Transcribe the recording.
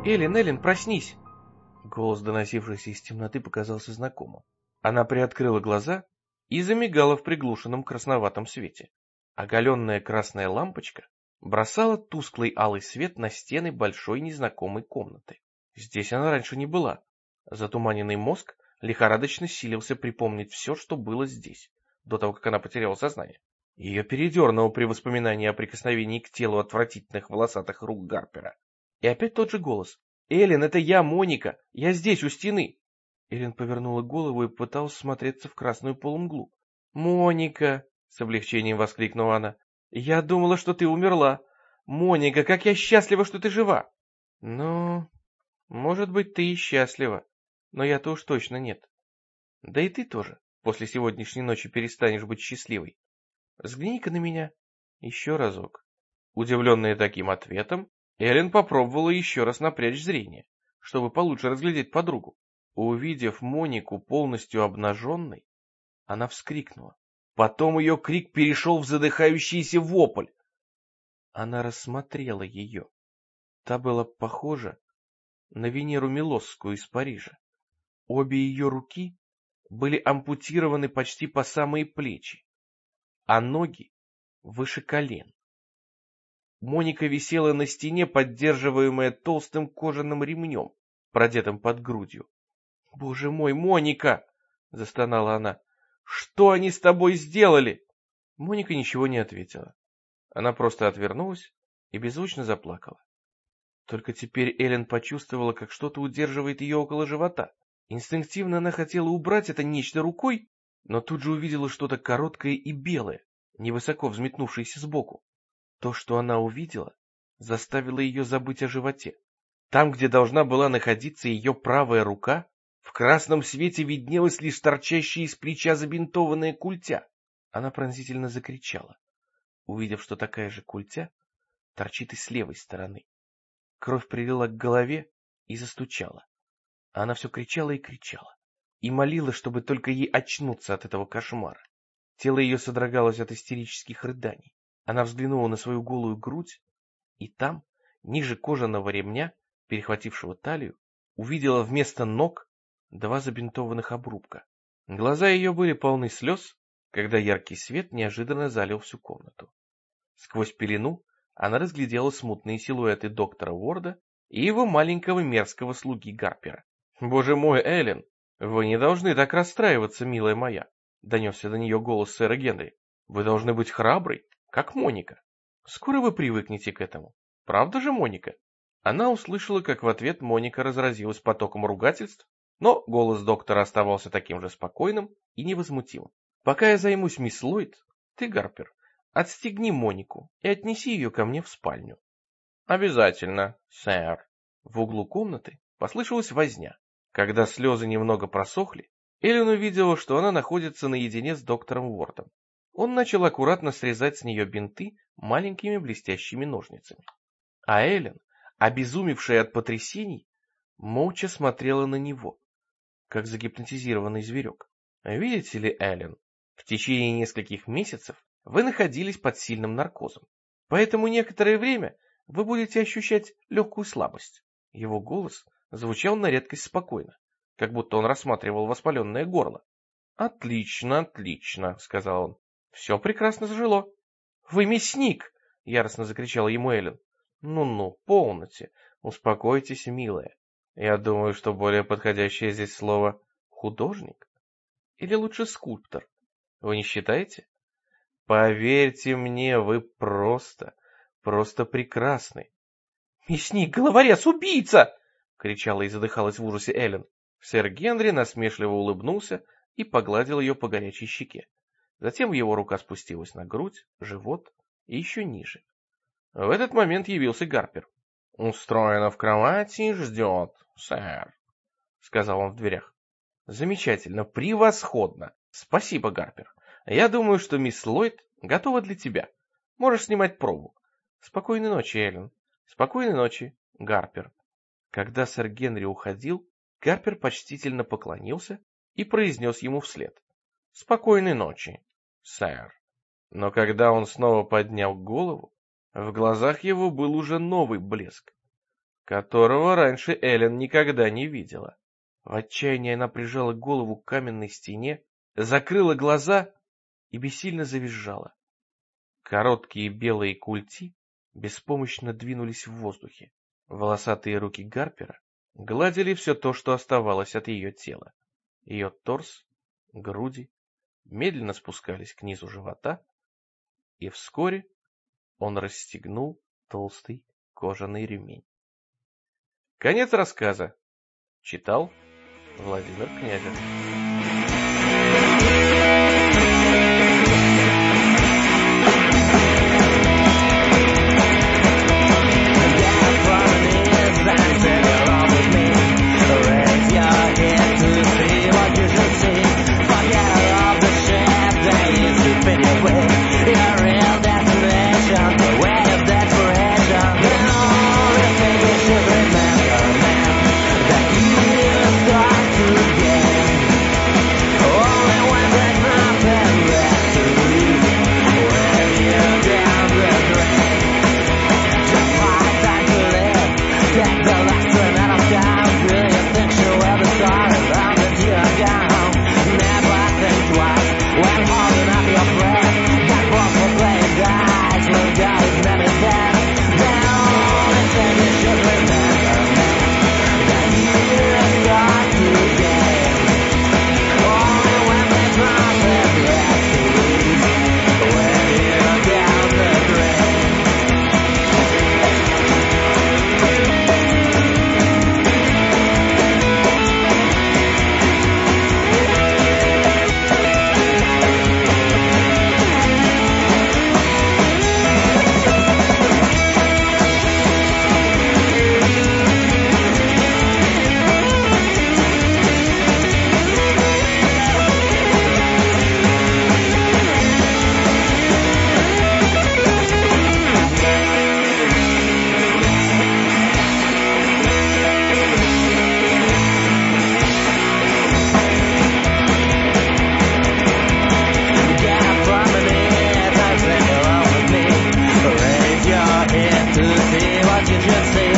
Эллен, проснись!» Голос, доносившийся из темноты, показался знакомым. Она приоткрыла глаза и замигала в приглушенном красноватом свете. Оголенная красная лампочка бросала тусклый алый свет на стены большой незнакомой комнаты. Здесь она раньше не была. Затуманенный мозг лихорадочно силился припомнить все, что было здесь, до того, как она потеряла сознание. Ее передернуло при воспоминании о прикосновении к телу отвратительных волосатых рук Гарпера. И опять тот же голос. «Эллен, это я, Моника! Я здесь, у стены!» Эллен повернула голову и пыталась смотреться в красную полумглу. «Моника!» — с облегчением воскликнула она. «Я думала, что ты умерла! Моника, как я счастлива, что ты жива!» «Ну, может быть, ты и счастлива, но я-то уж точно нет. Да и ты тоже после сегодняшней ночи перестанешь быть счастливой. Взгляни-ка на меня еще разок». Удивленная таким ответом, Эллен попробовала еще раз напрячь зрение, чтобы получше разглядеть подругу. Увидев Монику полностью обнаженной, она вскрикнула. Потом ее крик перешел в задыхающийся вопль. Она рассмотрела ее. Та была похожа на Венеру Милосскую из Парижа. Обе ее руки были ампутированы почти по самые плечи, а ноги выше колен. Моника висела на стене, поддерживаемая толстым кожаным ремнем, продетым под грудью. «Боже мой, Моника!» — застонала она. «Что они с тобой сделали?» Моника ничего не ответила. Она просто отвернулась и беззвучно заплакала. Только теперь Эллен почувствовала, как что-то удерживает ее около живота. Инстинктивно она хотела убрать это нечто рукой, но тут же увидела что-то короткое и белое, невысоко взметнувшееся сбоку. То, что она увидела, заставило ее забыть о животе. Там, где должна была находиться ее правая рука, в красном свете виднелась лишь торчащая из плеча забинтованная культя. Она пронзительно закричала, увидев, что такая же культя торчит и с левой стороны. Кровь прилила к голове и застучала. А она все кричала и кричала, и молила, чтобы только ей очнуться от этого кошмара. Тело ее содрогалось от истерических рыданий. Она взглянула на свою голую грудь, и там, ниже кожаного ремня, перехватившего талию, увидела вместо ног два забинтованных обрубка. Глаза ее были полны слез, когда яркий свет неожиданно залил всю комнату. Сквозь пелену она разглядела смутные силуэты доктора Уорда и его маленького мерзкого слуги Гарпера. «Боже мой, Эллен, вы не должны так расстраиваться, милая моя», — донесся до нее голос сэра Генри. «Вы должны быть храброй, как Моника. Скоро вы привыкнете к этому. Правда же, Моника?» Она услышала, как в ответ Моника разразилась потоком ругательств, но голос доктора оставался таким же спокойным и невозмутимым. «Пока я займусь мисс Ллойд, ты, Гарпер, отстегни Монику и отнеси ее ко мне в спальню». «Обязательно, сэр». В углу комнаты послышалась возня. Когда слезы немного просохли, Эллен увидела, что она находится наедине с доктором Уордом. Он начал аккуратно срезать с нее бинты маленькими блестящими ножницами. А Эллен, обезумевшая от потрясений, молча смотрела на него, как загипнотизированный зверек. «Видите ли, Эллен, в течение нескольких месяцев вы находились под сильным наркозом, поэтому некоторое время вы будете ощущать легкую слабость». Его голос звучал на редкость спокойно, как будто он рассматривал воспаленное горло. «Отлично, отлично», — сказал он. «Все прекрасно зажило». «Вы мясник!» — яростно закричала ему Эллен. «Ну-ну, полноте, успокойтесь, милая. Я думаю, что более подходящее здесь слово «художник» или лучше «скульптор». Вы не считаете? Поверьте мне, вы просто прекрасны». «Мясник, головорез, убийца!» — кричала и задыхалась в ужасе Эллен. Сэр Генри насмешливо улыбнулся и погладил ее по горячей щеке. Затем его рука спустилась на грудь, живот и еще ниже. В этот момент явился Гарпер. «Устроена в кровати и ждет, сэр», — сказал он в дверях. «Замечательно, превосходно. Спасибо, Гарпер. Я думаю, что мисс Ллойд готова для тебя. Можешь снимать пробу. Спокойной ночи, Эллен. Спокойной ночи, Гарпер». Когда сэр Генри уходил, Гарпер почтительно поклонился и произнес ему вслед: «Спокойной ночи, сэр». Но когда он снова поднял голову, в глазах его был уже новый блеск. которого раньше Эллен никогда не видела. В отчаянии она прижала голову к каменной стене, закрыла глаза и бессильно завизжала. Короткие белые культи беспомощно двинулись в воздухе. Волосатые руки Гарпера гладили все то, что оставалось от ее тела. Ее торс, груди медленно спускались к низу живота, и вскоре он расстегнул толстый кожаный ремень. Конец рассказа. Читал Владимир Князев. To see what you should see.